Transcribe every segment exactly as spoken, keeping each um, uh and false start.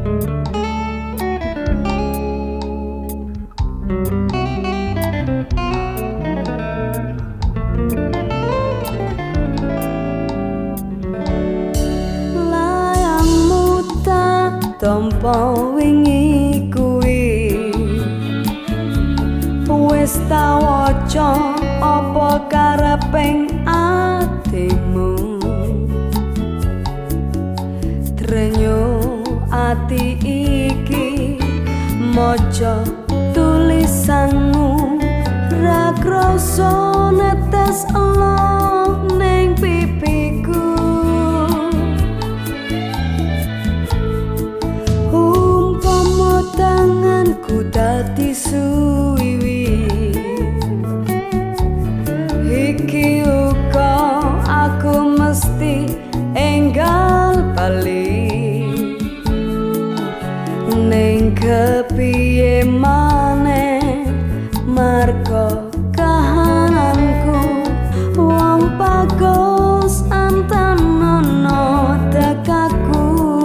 Tompo wingi kuwi wis ta waca apa kareping atimu Trenyo ati iki maca tulisanmu ra krasa netes elo ning pipiku tanganku dadi suwiwi iki uga aku mesti enggal bali ning kepiye maneh marga kahananku wong bagus antanono dekaku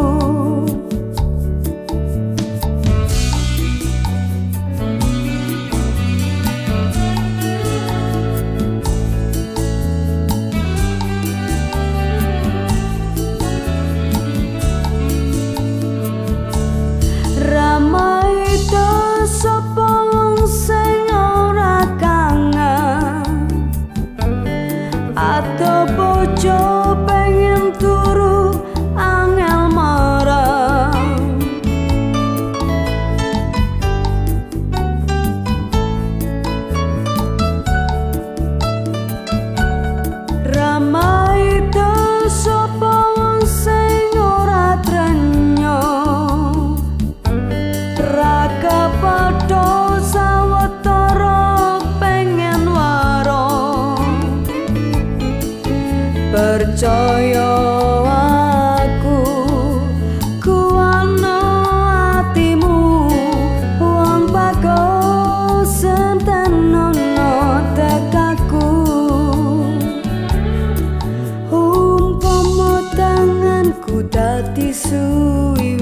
Atau bojo pengen turu angel marang Ramai to sapa wong sing ora trenyo ra kepadha sawetara pengen warung percaya aku kuwana atimu wong bagus entenono dekaku umpama tanganku dadi suwi